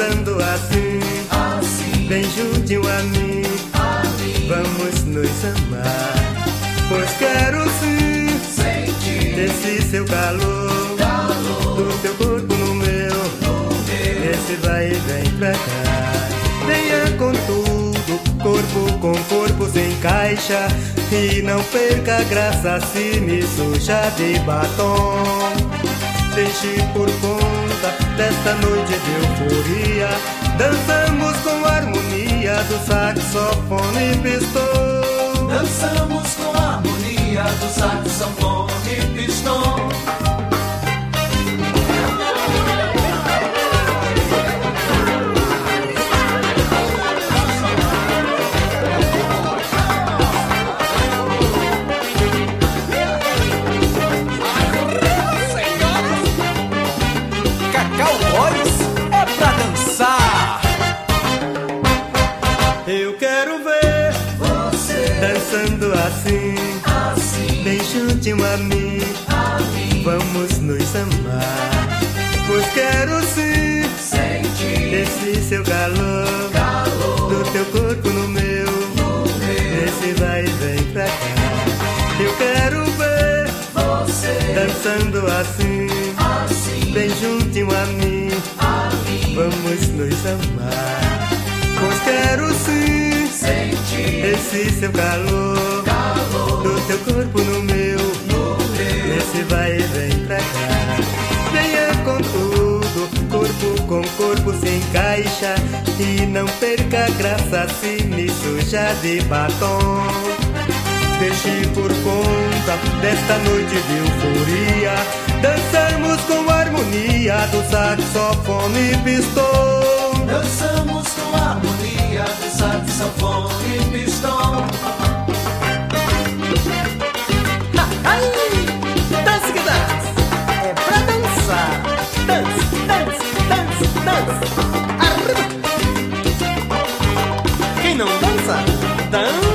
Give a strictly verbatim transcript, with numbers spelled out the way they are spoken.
dançando assim, assim, bem juntinho a mim, a mim. Vamos nos amar, pois quero sim Sentir esse seu calor, calor do teu corpo no meu, no meu. esse vai e vem pra cá. Venha com tudo, corpo com corpo se encaixa, e não perca a graça se me suja de batom. Deixe por conta desta noite de euforia, dançamos com a harmonia do saxofone e pistão. Dançamos com a harmonia do saxofone e pistão. Cacau Boys é pra dançar. Eu quero ver Você dançando assim, assim, bem juntinho a mim, a mim. vamos nos amar, pois quero sim Sentir esse seu calor, calor do teu corpo no meu, no meu. esse vai e vem pra cá. Eu quero ver Você dançando assim, assim, bem juntinho a mim, a mim. vamos nos amar, pois quero sim Sentir esse seu calor, calor do teu corpo no meu, no meu. esse vai e vem pra cá. Venha com tudo, corpo com corpo se encaixa, e não perca a graça se me suja de batom. Deixe por conta desta noite de euforia, dançamos com a harmonia do saxofone e pistão. Dançamos com a harmonia do saxofone e pistão. Ai, dance que dance, é pra dançar. Dance, dance, dance, dance. Arriba. Quem não dança, dança.